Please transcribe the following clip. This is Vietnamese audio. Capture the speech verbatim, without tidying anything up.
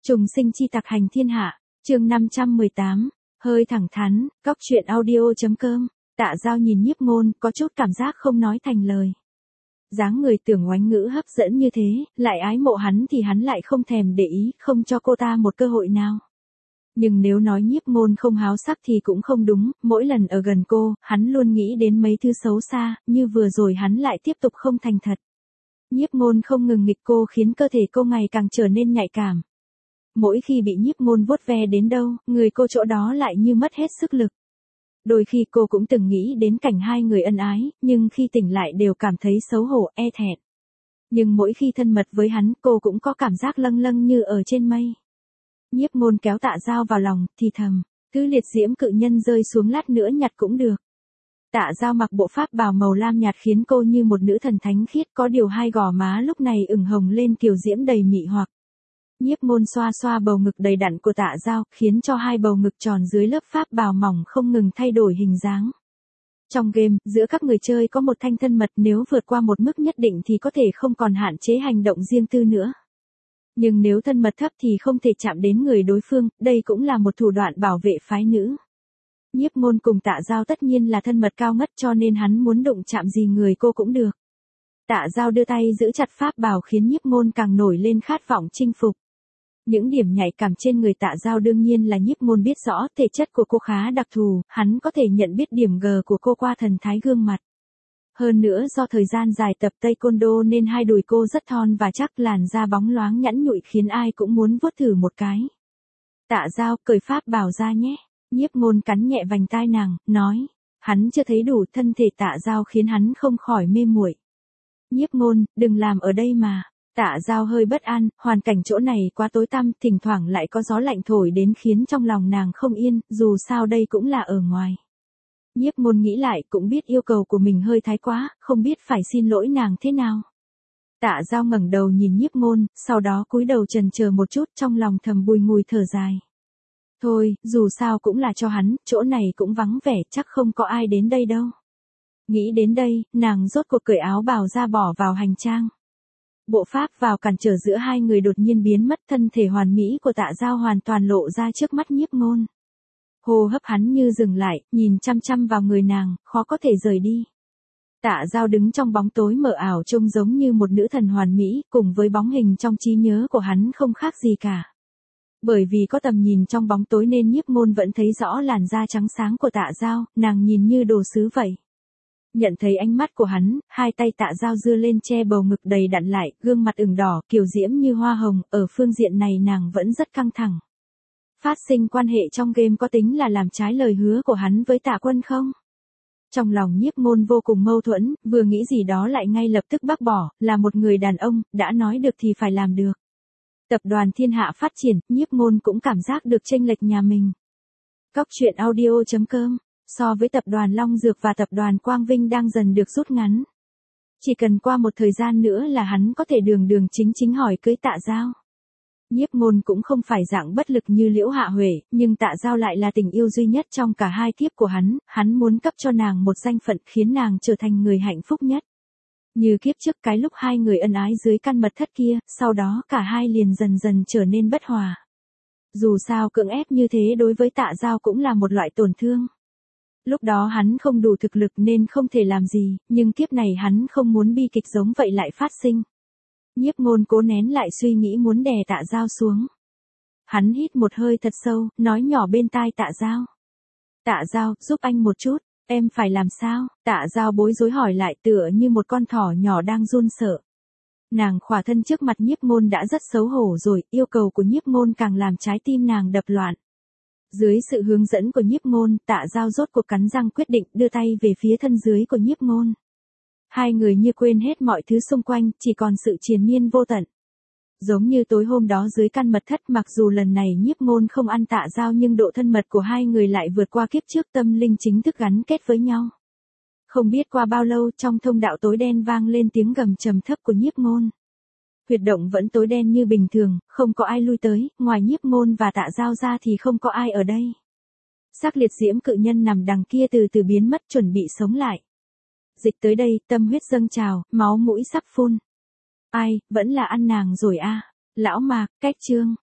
Trùng sinh chi tặc hành thiên hạ, chương năm trăm mười tám, hơi thẳng thắn, góc truyện audio.com, Tạ Giao nhìn Nhiếp Ngôn, có chút cảm giác không nói thành lời. Dáng người tưởng oánh ngữ hấp dẫn như thế, lại ái mộ hắn thì hắn lại không thèm để ý, không cho cô ta một cơ hội nào. Nhưng nếu nói Nhiếp Ngôn không háo sắc thì cũng không đúng, mỗi lần ở gần cô, hắn luôn nghĩ đến mấy thứ xấu xa, như vừa rồi hắn lại tiếp tục không thành thật. Nhiếp Ngôn không ngừng nghịch cô khiến cơ thể cô ngày càng trở nên nhạy cảm. Mỗi khi bị Nhiếp Ngôn vuốt ve đến đâu, người cô chỗ đó lại như mất hết sức lực. Đôi khi cô cũng từng nghĩ đến cảnh hai người ân ái, nhưng khi tỉnh lại đều cảm thấy xấu hổ, e thẹn. Nhưng mỗi khi thân mật với hắn, cô cũng có cảm giác lâng lâng như ở trên mây. Nhiếp Ngôn kéo Tạ Giao vào lòng, thì thầm, cứ liệt diễm cự nhân rơi xuống lát nữa nhặt cũng được. Tạ Giao mặc bộ pháp bào màu lam nhạt khiến cô như một nữ thần thánh khiết, có điều hai gò má lúc này ửng hồng lên kiều diễm đầy mị hoặc. Nhiếp Ngôn xoa xoa bầu ngực đầy đặn của Tạ Giao, khiến cho hai bầu ngực tròn dưới lớp pháp bào mỏng không ngừng thay đổi hình dáng. Trong game, giữa các người chơi có một thanh thân mật, nếu vượt qua một mức nhất định thì có thể không còn hạn chế hành động riêng tư nữa. Nhưng nếu thân mật thấp thì không thể chạm đến người đối phương, đây cũng là một thủ đoạn bảo vệ phái nữ. Nhiếp Ngôn cùng Tạ Giao tất nhiên là thân mật cao ngất, cho nên hắn muốn đụng chạm gì người cô cũng được. Tạ Giao đưa tay giữ chặt pháp bào khiến Nhiếp Ngôn càng nổi lên khát vọng chinh phục. Những điểm nhạy cảm trên người Tạ Giao đương nhiên là Nhiếp Ngôn biết rõ, thể chất của cô khá đặc thù, hắn có thể nhận biết điểm G của cô qua thần thái gương mặt. Hơn nữa do thời gian dài tập taekwondo nên hai đùi cô rất thon và chắc, làn da bóng loáng nhẵn nhụi khiến ai cũng muốn vuốt thử một cái. Tạ Giao, cởi pháp bào ra nhé. Nhiếp Ngôn cắn nhẹ vành tai nàng, nói. Hắn chưa thấy đủ, thân thể Tạ Giao khiến hắn không khỏi mê muội. Nhiếp Ngôn, đừng làm ở đây mà. Tạ Giao hơi bất an, hoàn cảnh chỗ này quá tối tăm, thỉnh thoảng lại có gió lạnh thổi đến khiến trong lòng nàng không yên, dù sao đây cũng là ở ngoài. Nhiếp Ngôn nghĩ lại, cũng biết yêu cầu của mình hơi thái quá, không biết phải xin lỗi nàng thế nào. Tạ Giao ngẩng đầu nhìn Nhiếp Ngôn, sau đó cúi đầu chần chờ một chút, trong lòng thầm bùi ngùi thở dài. Thôi, dù sao cũng là cho hắn, chỗ này cũng vắng vẻ, chắc không có ai đến đây đâu. Nghĩ đến đây, nàng rốt cuộc cởi áo bào ra bỏ vào hành trang. Bộ pháp vào cản trở giữa hai người đột nhiên biến mất, thân thể hoàn mỹ của Tạ Giao hoàn toàn lộ ra trước mắt Nhiếp Ngôn. Hô hấp hắn như dừng lại, nhìn chăm chăm vào người nàng, khó có thể rời đi. Tạ Giao đứng trong bóng tối mờ ảo trông giống như một nữ thần hoàn mỹ, cùng với bóng hình trong trí nhớ của hắn không khác gì cả. Bởi vì có tầm nhìn trong bóng tối nên Nhiếp Ngôn vẫn thấy rõ làn da trắng sáng của Tạ Giao, nàng nhìn như đồ sứ vậy. Nhận thấy ánh mắt của hắn, hai tay Tạ Giao giơ lên che bầu ngực đầy đặn lại, gương mặt ửng đỏ, kiều diễm như hoa hồng, ở phương diện này nàng vẫn rất căng thẳng. Phát sinh quan hệ trong game có tính là làm trái lời hứa của hắn với Tạ Quân không? Trong lòng Nhiếp Ngôn vô cùng mâu thuẫn, vừa nghĩ gì đó lại ngay lập tức bác bỏ, là một người đàn ông, đã nói được thì phải làm được. Tập đoàn Thiên Hạ phát triển, Nhiếp Ngôn cũng cảm giác được chênh lệch nhà mình. Góc truyện audio.com, so với tập đoàn Long Dược và tập đoàn Quang Vinh đang dần được rút ngắn. Chỉ cần qua một thời gian nữa là hắn có thể đường đường chính chính hỏi cưới Tạ Giao. Nhiếp Ngôn cũng không phải dạng bất lực như Liễu Hạ Huệ, nhưng Tạ Giao lại là tình yêu duy nhất trong cả hai kiếp của hắn, hắn muốn cấp cho nàng một danh phận khiến nàng trở thành người hạnh phúc nhất. Như kiếp trước cái lúc hai người ân ái dưới căn mật thất kia, sau đó cả hai liền dần dần trở nên bất hòa. Dù sao cưỡng ép như thế đối với Tạ Giao cũng là một loại tổn thương. Lúc đó hắn không đủ thực lực nên không thể làm gì, nhưng kiếp này hắn không muốn bi kịch giống vậy lại phát sinh. Nhiếp Ngôn cố nén lại suy nghĩ muốn đè Tạ Giao xuống. Hắn hít một hơi thật sâu, nói nhỏ bên tai Tạ Giao. Tạ Giao, giúp anh một chút, em phải làm sao? Tạ Giao bối rối hỏi lại, tựa như một con thỏ nhỏ đang run sợ. Nàng khỏa thân trước mặt Nhiếp Ngôn đã rất xấu hổ rồi, yêu cầu của Nhiếp Ngôn càng làm trái tim nàng đập loạn. Dưới sự hướng dẫn của Nhiếp Ngôn, Tạ Giao rốt cuộc cắn răng quyết định đưa tay về phía thân dưới của Nhiếp Ngôn. Hai người như quên hết mọi thứ xung quanh, chỉ còn sự triền miên vô tận. Giống như tối hôm đó dưới căn mật thất, mặc dù lần này Nhiếp Ngôn không ăn Tạ Giao nhưng độ thân mật của hai người lại vượt qua kiếp trước, tâm linh chính thức gắn kết với nhau. Không biết qua bao lâu, trong thông đạo tối đen vang lên tiếng gầm trầm thấp của Nhiếp Ngôn. Huyệt động vẫn tối đen như bình thường, không có ai lui tới, ngoài Nhiếp Ngôn và Tạ Giao ra thì không có ai ở đây. Xác liệt diễm cự nhân nằm đằng kia từ từ biến mất, chuẩn bị sống lại. Dịch tới đây, tâm huyết dâng trào, máu mũi sắp phun. Ai, vẫn là ăn nàng rồi a. Lão Mạc, cách chương.